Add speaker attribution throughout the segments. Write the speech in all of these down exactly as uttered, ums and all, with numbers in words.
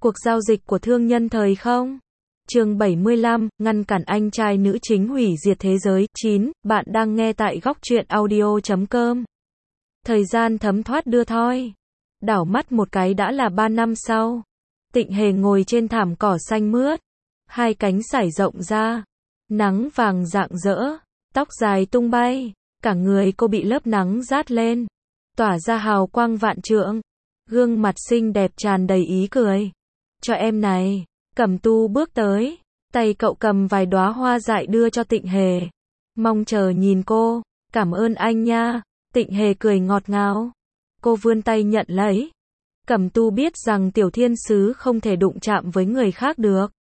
Speaker 1: Cuộc giao dịch của thương nhân thời không? Chương bảy mươi lăm, ngăn cản anh trai nữ chính hủy diệt thế giới. chín. Bạn đang nghe tại góc truyện audio chấm com. Thời gian thấm thoát đưa thoi. Đảo mắt một cái đã là ba năm sau. Tịnh Hề ngồi trên thảm cỏ xanh mướt. Hai cánh sải rộng ra. Nắng vàng rạng rỡ. Tóc dài tung bay. Cả người cô bị lớp nắng rát lên. Tỏa ra hào quang vạn trượng. Gương mặt xinh đẹp tràn đầy ý cười. Cho em này. Cẩm Tu bước tới. Tay cậu cầm vài đóa hoa dại đưa cho Tịnh Hề. Mong chờ nhìn cô. Cảm ơn anh nha. Tịnh Hề cười ngọt ngào. Cô vươn tay nhận lấy. Cẩm Tu biết rằng tiểu thiên sứ không thể đụng chạm với người khác được.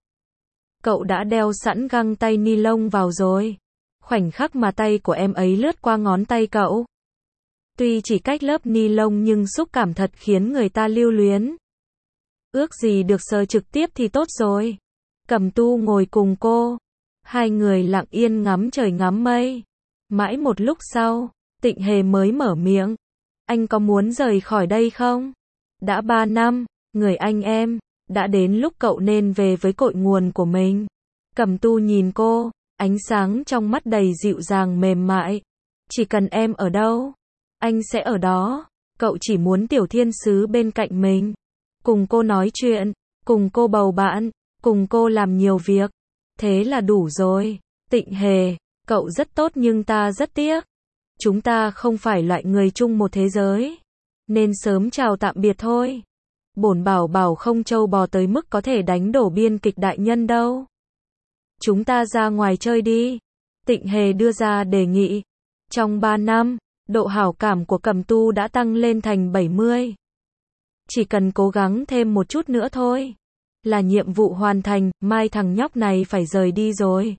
Speaker 1: Cậu đã đeo sẵn găng tay ni lông vào rồi. Khoảnh khắc mà tay của em ấy lướt qua ngón tay cậu. Tuy chỉ cách lớp ni lông nhưng xúc cảm thật khiến người ta lưu luyến. Ước gì được sờ trực tiếp thì tốt rồi. Cẩm Tu ngồi cùng cô. Hai người lặng yên ngắm trời ngắm mây. Mãi một lúc sau, Tịnh Hề mới mở miệng. Anh có muốn rời khỏi đây không? Đã ba năm, người anh em, đã đến lúc cậu nên về với cội nguồn của mình. Cẩm Tu nhìn cô, ánh sáng trong mắt đầy dịu dàng mềm mại. Chỉ cần em ở đâu, anh sẽ ở đó. Cậu chỉ muốn tiểu thiên sứ bên cạnh mình. Cùng cô nói chuyện, cùng cô bầu bạn, cùng cô làm nhiều việc. Thế là đủ rồi. Tịnh Hề, cậu rất tốt nhưng ta rất tiếc. Chúng ta không phải loại người chung một thế giới. Nên sớm chào tạm biệt thôi. Bổn bảo bảo không trâu bò tới mức có thể đánh đổ biên kịch đại nhân đâu. Chúng ta ra ngoài chơi đi. Tịnh Hề đưa ra đề nghị. Trong ba năm, độ hảo cảm của Cẩm Tu đã tăng lên thành bảy mươi. Chỉ cần cố gắng thêm một chút nữa thôi. Là nhiệm vụ hoàn thành, mai thằng nhóc này phải rời đi rồi.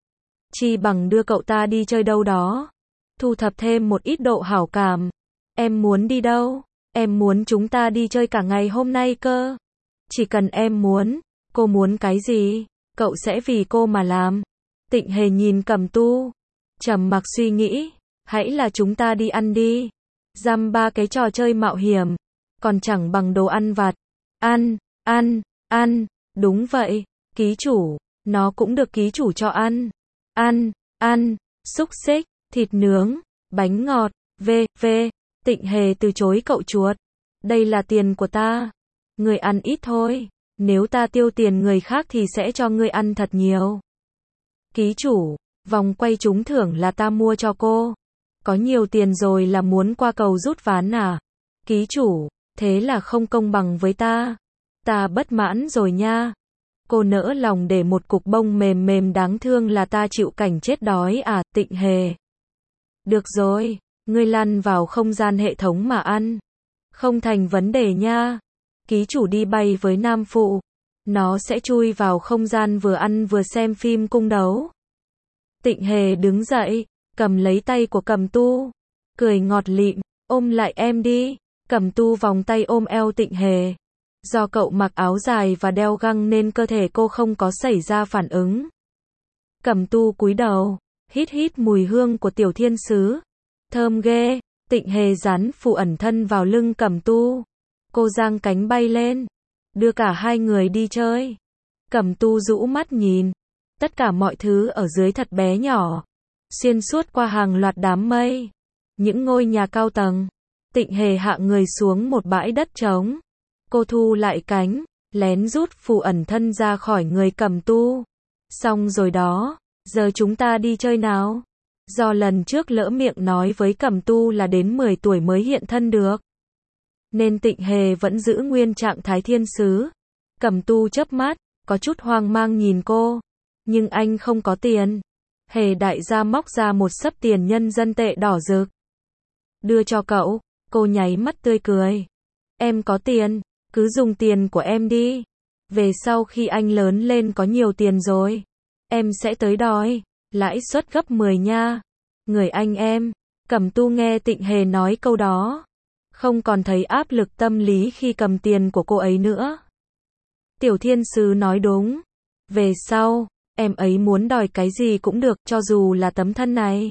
Speaker 1: Chi bằng đưa cậu ta đi chơi đâu đó. Thu thập thêm một ít độ hảo cảm. Em muốn đi đâu? Em muốn chúng ta đi chơi cả ngày hôm nay cơ. Chỉ cần em muốn. Cô muốn cái gì? Cậu sẽ vì cô mà làm. Tịnh Hề nhìn Cẩm Tu. Trầm mặc suy nghĩ. Hãy là chúng ta đi ăn đi. Dăm ba cái trò chơi mạo hiểm. Còn chẳng bằng đồ ăn vặt. Ăn, ăn, ăn. Đúng vậy. Ký chủ. Nó cũng được ký chủ cho ăn. Ăn, ăn. Xúc xích, thịt nướng, bánh ngọt. V, V. Tịnh Hề từ chối cậu chuột. Đây là tiền của ta. Người ăn ít thôi. Nếu ta tiêu tiền người khác thì sẽ cho ngươi ăn thật nhiều. Ký chủ. Vòng quay trúng thưởng là ta mua cho cô. Có nhiều tiền rồi là muốn qua cầu rút ván à? Ký chủ. Thế là không công bằng với ta. Ta bất mãn rồi nha. Cô nỡ lòng để một cục bông mềm mềm đáng thương là ta chịu cảnh chết đói à? Tịnh Hề. Được rồi, ngươi lăn vào không gian hệ thống mà ăn. Không thành vấn đề nha. Ký chủ đi bay với nam phụ. Nó sẽ chui vào không gian vừa ăn vừa xem phim cung đấu. Tịnh Hề đứng dậy, cầm lấy tay của Cẩm Tu. Cười ngọt lịm, ôm lại em đi. Cẩm Tu vòng tay ôm eo Tịnh Hề. Do cậu mặc áo dài và đeo găng nên cơ thể cô không có xảy ra phản ứng. Cẩm Tu cúi đầu, hít hít mùi hương của tiểu thiên sứ. Thơm ghê. Tịnh Hề dán phù ẩn thân vào lưng Cẩm Tu. Cô giang cánh bay lên. Đưa cả hai người đi chơi. Cẩm Tu rũ mắt nhìn. Tất cả mọi thứ ở dưới thật bé nhỏ. Xuyên suốt qua hàng loạt đám mây. Những ngôi nhà cao tầng. Tịnh Hề hạ người xuống một bãi đất trống. Cô thu lại cánh, lén rút phù ẩn thân ra khỏi người Cẩm Tu. Xong rồi đó, giờ chúng ta đi chơi nào? Do lần trước lỡ miệng nói với Cẩm Tu là đến mười tuổi mới hiện thân được. Nên Tịnh Hề vẫn giữ nguyên trạng thái thiên sứ. Cẩm Tu chớp mắt, có chút hoang mang nhìn cô. Nhưng anh không có tiền. Hề đại gia móc ra một xấp tiền nhân dân tệ đỏ rực. Đưa cho cậu, cô nháy mắt tươi cười. Em có tiền, cứ dùng tiền của em đi. Về sau khi anh lớn lên có nhiều tiền rồi, em sẽ tới đòi, lãi suất gấp mười nha. Người anh em. Cẩm Tu nghe Tịnh Hề nói câu đó. Không còn thấy áp lực tâm lý khi cầm tiền của cô ấy nữa. Tiểu thiên sứ nói đúng. Về sau, em ấy muốn đòi cái gì cũng được, cho dù là tấm thân này.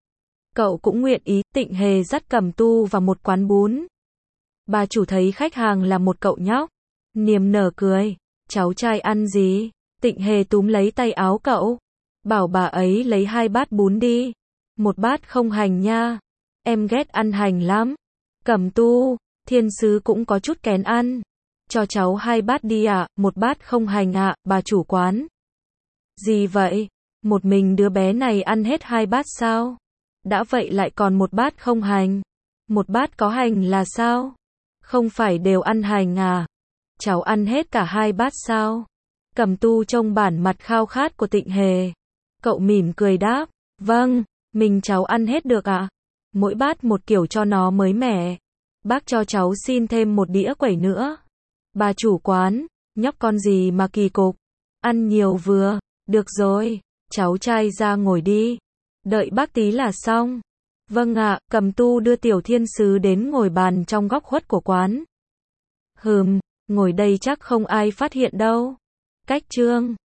Speaker 1: Cậu cũng nguyện ý. Tịnh Hề dắt Cẩm Tu vào một quán bún. Bà chủ thấy khách hàng là một cậu nhóc. Niềm nở cười. Cháu trai ăn gì? Tịnh Hề túm lấy tay áo cậu. Bảo bà ấy lấy hai bát bún đi. Một bát không hành nha. Em ghét ăn hành lắm. Cẩm Tu, thiên sứ cũng có chút kén ăn. Cho cháu hai bát đi ạ, một bát không hành ạ, bà chủ quán. Gì vậy? Một mình đứa bé này ăn hết hai bát sao? Đã vậy lại còn một bát không hành. Một bát có hành là sao? Không phải đều ăn hành à? Cháu ăn hết cả hai bát sao? Cẩm Tu trông bản mặt khao khát của Tịnh Hề. Cậu mỉm cười đáp, vâng, mình cháu ăn hết được ạ. Mỗi bát một kiểu cho nó mới mẻ. Bác cho cháu xin thêm một đĩa quẩy nữa. Bà chủ quán, nhóc con gì mà kỳ cục. Ăn nhiều vừa, được rồi, cháu trai ra ngồi đi. Đợi bác tí là xong. Vâng ạ, Cẩm Tu đưa tiểu thiên sứ đến ngồi bàn trong góc khuất của quán. Hừm, ngồi đây chắc không ai phát hiện đâu. Cách chương